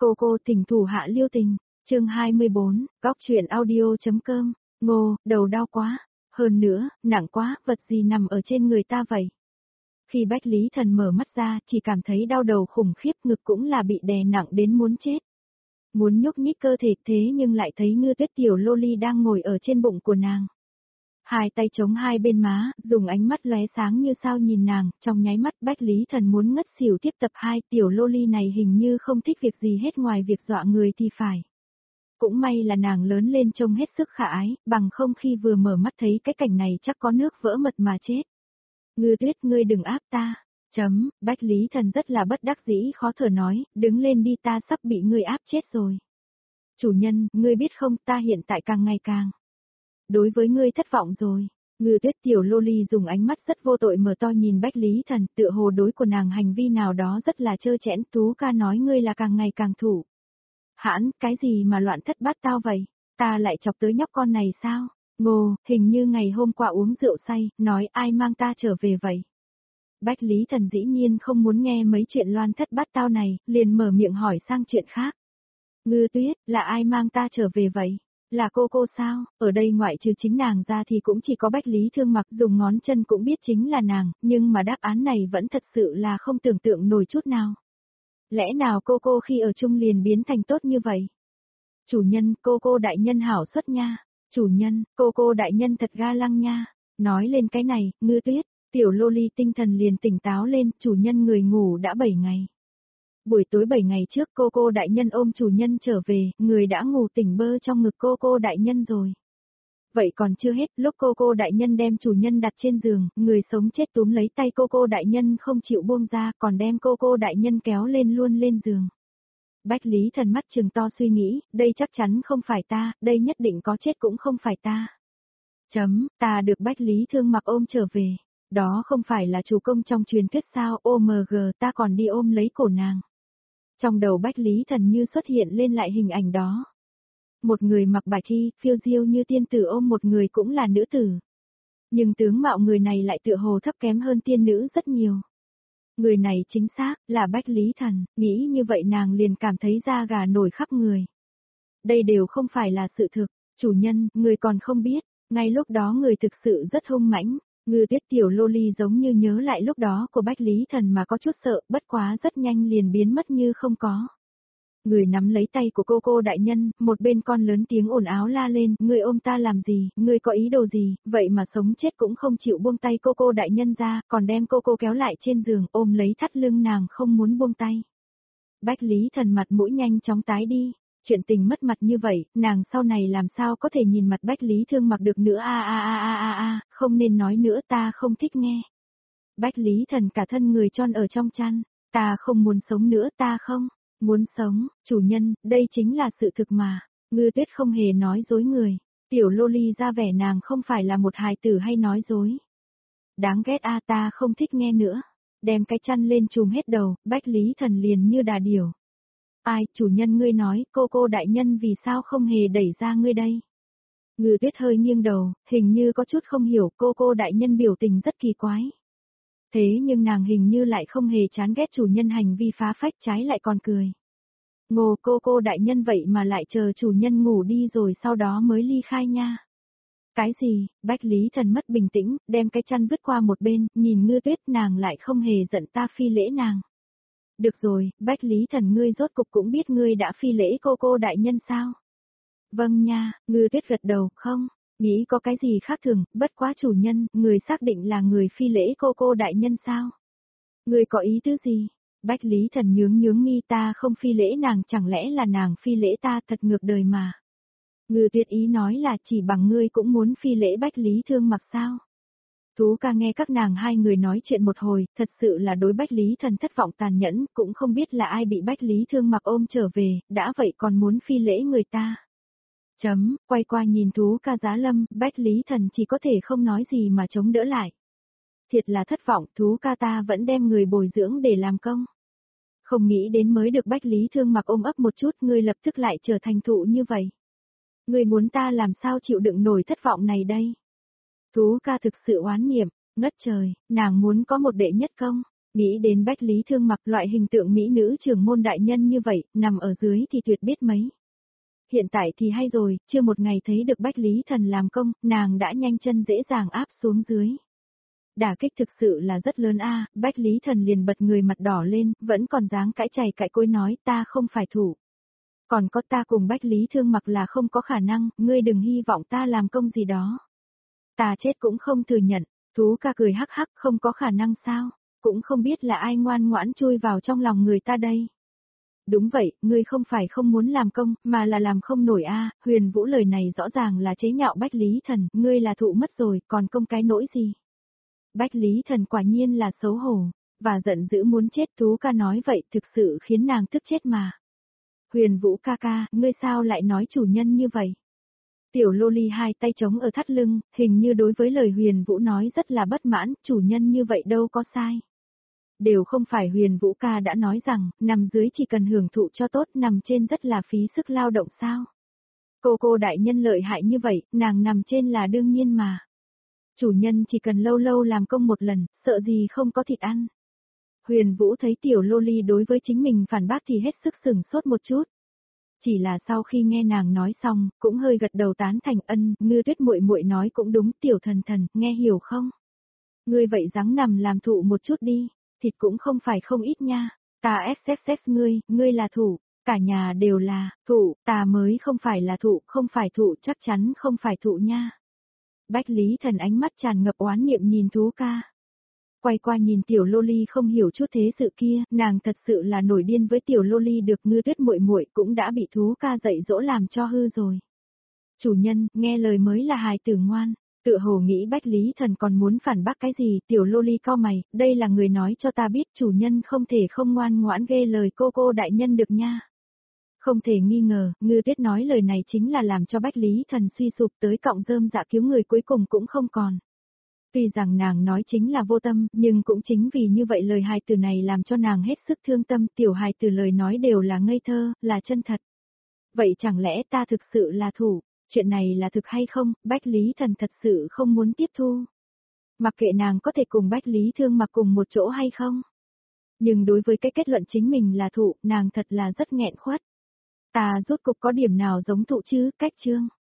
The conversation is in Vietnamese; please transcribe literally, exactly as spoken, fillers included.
Cô cô tình thủ hạ lưu tình, chương hai mươi bốn, góc truyện audio.com, Ngô, đầu đau quá, hơn nữa, nặng quá, vật gì nằm ở trên người ta vậy? Khi Bách Lý Thần mở mắt ra, chỉ cảm thấy đau đầu khủng khiếp, ngực cũng là bị đè nặng đến muốn chết. Muốn nhúc nhích cơ thể thế nhưng lại thấy Ngư Tuyết tiểu loli đang ngồi ở trên bụng của nàng. Hai tay chống hai bên má, dùng ánh mắt lóe sáng như sao nhìn nàng, trong nháy mắt Bách Lý Thần muốn ngất xỉu. Tiếp tập hai, tiểu loli này hình như không thích việc gì hết ngoài việc dọa người thì phải. Cũng may là nàng lớn lên trông hết sức khả ái, bằng không khi vừa mở mắt thấy cái cảnh này chắc có nước vỡ mật mà chết. Ngư Tuyết, ngươi đừng áp ta. Chấm, Bách Lý Thần rất là bất đắc dĩ khó thở nói, đứng lên đi, ta sắp bị ngươi áp chết rồi. Chủ nhân, ngươi biết không, ta hiện tại càng ngày càng đối với ngươi thất vọng rồi. Ngư Tuyết tiểu loli dùng ánh mắt rất vô tội mở to nhìn Bách Lý Thần, tựa hồ đối của nàng hành vi nào đó rất là trơ trẽn. Tú ca nói ngươi là càng ngày càng thủ. Hãn, cái gì mà loạn thất bát tao vậy? Ta lại chọc tới nhóc con này sao? Ngô, hình như ngày hôm qua uống rượu say, nói ai mang ta trở về vậy? Bách Lý Thần dĩ nhiên không muốn nghe mấy chuyện loạn thất bát tao này, liền mở miệng hỏi sang chuyện khác. Ngư Tuyết, là ai mang ta trở về vậy? Là cô cô sao? Ở đây ngoại trừ chính nàng ra thì cũng chỉ có Bách Lý Thương Mặc, dùng ngón chân cũng biết chính là nàng, nhưng mà đáp án này vẫn thật sự là không tưởng tượng nổi chút nào. Lẽ nào cô cô khi ở chung liền biến thành tốt như vậy? Chủ nhân, cô cô đại nhân hảo xuất nha. Chủ nhân, cô cô đại nhân thật ga lăng nha. Nói lên cái này, Ngư Tuyết, tiểu loli tinh thần liền tỉnh táo lên, chủ nhân người ngủ đã bảy ngày. Buổi tối bảy ngày trước cô cô đại nhân ôm chủ nhân trở về, người đã ngủ tỉnh bơ trong ngực cô cô đại nhân rồi. Vậy còn chưa hết, lúc cô cô đại nhân đem chủ nhân đặt trên giường, người sống chết túm lấy tay cô cô đại nhân không chịu buông ra, còn đem cô cô đại nhân kéo lên luôn lên giường. Bách Lý Thần mắt trừng to suy nghĩ, đây chắc chắn không phải ta, đây nhất định có chết cũng không phải ta. Chấm, ta được Bách Lý Thương Mặc ôm trở về. Đó không phải là chủ công trong truyền thuyết sao, ô em giê ta còn đi ôm lấy cổ nàng. Trong đầu Bách Lý Thần như xuất hiện lên lại hình ảnh đó. Một người mặc bạch y, phiêu diêu như tiên tử ôm một người cũng là nữ tử. Nhưng tướng mạo người này lại tựa hồ thấp kém hơn tiên nữ rất nhiều. Người này chính xác là Bách Lý Thần, nghĩ như vậy nàng liền cảm thấy da gà nổi khắp người. Đây đều không phải là sự thực, chủ nhân, người còn không biết, ngay lúc đó người thực sự rất hung mãnh. Ngư Tuyết tiểu loli giống như nhớ lại lúc đó của Bách Lý Thần mà có chút sợ, bất quá rất nhanh liền biến mất như không có. Người nắm lấy tay của cô cô đại nhân, một bên con lớn tiếng ồn áo la lên, ngươi ôm ta làm gì, ngươi có ý đồ gì, vậy mà sống chết cũng không chịu buông tay cô cô đại nhân ra, còn đem cô cô kéo lại trên giường, ôm lấy thắt lưng nàng không muốn buông tay. Bách Lý Thần mặt mũi nhanh chóng tái đi. Chuyện tình mất mặt như vậy, nàng sau này làm sao có thể nhìn mặt Bách Lý Thương Mặc được nữa a a a a a a, không nên nói nữa, ta không thích nghe. Bách Lý Thần cả thân người tròn ở trong chăn, ta không muốn sống nữa, ta không muốn sống, chủ nhân, đây chính là sự thực mà. Ngư Tuyết không hề nói dối người, tiểu loli ra vẻ nàng không phải là một hài tử hay nói dối. Đáng ghét a, ta không thích nghe nữa. Đem cái chăn lên trùm hết đầu, Bách Lý Thần liền như đà điểu. Ai, chủ nhân ngươi nói, cô cô đại nhân vì sao không hề đẩy ra ngươi đây? Ngư Tuyết hơi nghiêng đầu, hình như có chút không hiểu, cô cô đại nhân biểu tình rất kỳ quái. Thế nhưng nàng hình như lại không hề chán ghét chủ nhân hành vi phá phách, trái lại còn cười. Ngô, cô cô đại nhân vậy mà lại chờ chủ nhân ngủ đi rồi sau đó mới ly khai nha. Cái gì? Bách Lý Thần mất bình tĩnh, đem cái chăn vứt qua một bên, nhìn Ngư Tuyết, nàng lại không hề giận ta phi lễ nàng. Được rồi, Bách Lý Thần, ngươi rốt cục cũng biết ngươi đã phi lễ cô cô đại nhân sao? Vâng nha, Ngư Tuyết gật đầu, không, nghĩ có cái gì khác thường, bất quá chủ nhân, người xác định là người phi lễ cô cô đại nhân sao? Ngươi có ý tứ gì? Bách Lý Thần nhướng nhướng mi, ta không phi lễ nàng, chẳng lẽ là nàng phi lễ ta, thật ngược đời mà. Ngư Tuyết ý nói là chỉ bằng ngươi cũng muốn phi lễ Bách Lý Thương Mặc sao? Tú ca nghe các nàng hai người nói chuyện một hồi, thật sự là đối Bách Lý Thần thất vọng tàn nhẫn, cũng không biết là ai bị Bách Lý Thương Mặc ôm trở về, đã vậy còn muốn phi lễ người ta. Chấm, quay qua nhìn Tú ca Giá Lâm, Bách Lý Thần chỉ có thể không nói gì mà chống đỡ lại. Thiệt là thất vọng, Tú ca ta vẫn đem người bồi dưỡng để làm công. Không nghĩ đến mới được Bách Lý Thương Mặc ôm ấp một chút, ngươi lập tức lại trở thành thụ như vậy. Ngươi muốn ta làm sao chịu đựng nổi thất vọng này đây? Tú ca thực sự oán niệm, ngất trời, nàng muốn có một đệ nhất công, Nghĩ đến Bách Lý Thương Mặc loại hình tượng mỹ nữ trưởng môn đại nhân như vậy, nằm ở dưới thì tuyệt biết mấy. Hiện tại thì hay rồi, chưa một ngày thấy được Bách Lý Thần làm công, nàng đã nhanh chân dễ dàng áp xuống dưới. Đả kích thực sự là rất lớn a. Bách Lý Thần liền bật người mặt đỏ lên, vẫn còn dáng cãi chày cãi cối nói ta không phải thủ. Còn có ta cùng Bách Lý Thương Mặc là không có khả năng, ngươi đừng hy vọng ta làm công gì đó. Ta chết cũng không thừa nhận, Thú Ca cười hắc hắc không có khả năng sao, cũng không biết là ai ngoan ngoãn chui vào trong lòng người ta đây. Đúng vậy, ngươi không phải không muốn làm công, mà là làm không nổi a. Huyền Vũ lời này rõ ràng là chế nhạo Bách Lý Thần, ngươi là thụ mất rồi, còn công cái nỗi gì. Bách Lý Thần quả nhiên là xấu hổ, và giận dữ muốn chết. Thú Ca nói vậy thực sự khiến nàng tức chết mà. Huyền Vũ ca ca, ngươi sao lại nói chủ nhân như vậy? Tiểu Loli hai tay chống ở thắt lưng, hình như đối với lời Huyền Vũ nói rất là bất mãn, chủ nhân như vậy đâu có sai. Đều không phải Huyền Vũ ca đã nói rằng, nằm dưới chỉ cần hưởng thụ cho tốt, nằm trên rất là phí sức lao động sao? Cô cô đại nhân lợi hại như vậy, nàng nằm trên là đương nhiên mà. Chủ nhân chỉ cần lâu lâu làm công một lần, sợ gì không có thịt ăn. Huyền Vũ thấy tiểu Loli đối với chính mình phản bác thì hết sức sửng sốt một chút. Chỉ là sau khi nghe nàng nói xong, cũng hơi gật đầu tán thành. Ân, Ngư Tuyết muội muội nói cũng đúng, tiểu thần thần, nghe hiểu không? Ngươi vậy ráng nằm làm thụ một chút đi, thịt cũng không phải không ít nha. Ta xxx ngươi, ngươi là thủ, cả nhà đều là thụ, ta mới không phải là thụ, không phải thụ, chắc chắn không phải thụ nha. Bách Lý Thần ánh mắt tràn ngập oán niệm nhìn Thú Ca. Quay qua nhìn tiểu Loli không hiểu chút thế sự kia, nàng thật sự là nổi điên với tiểu Loli được Ngư Tuyết muội muội cũng đã bị Thú Ca dạy dỗ làm cho hư rồi. Chủ nhân, nghe lời mới là hài tử ngoan, tựa hồ nghĩ Bách Lý Thần còn muốn phản bác cái gì, tiểu Loli cau mày, đây là người nói cho ta biết chủ nhân không thể không ngoan ngoãn ghê lời cô cô đại nhân được nha. Không thể nghi ngờ, Ngư Tuyết nói lời này chính là làm cho Bách Lý Thần suy sụp tới cọng rơm dạ cứu người cuối cùng cũng không còn. Tuy rằng nàng nói chính là vô tâm, nhưng cũng chính vì như vậy lời hài từ này làm cho nàng hết sức thương tâm, tiểu hài từ lời nói đều là ngây thơ, là chân thật. Vậy chẳng lẽ ta thực sự là thủ, chuyện này là thực hay không, Bách Lý Thần thật sự không muốn tiếp thu. Mặc kệ nàng có thể cùng Bách Lý Thương Mặc cùng một chỗ hay không. Nhưng đối với cái kết luận chính mình là thủ, nàng thật là rất nghẹn khuất. Ta rốt cục có điểm nào giống thụ chứ, cách chương.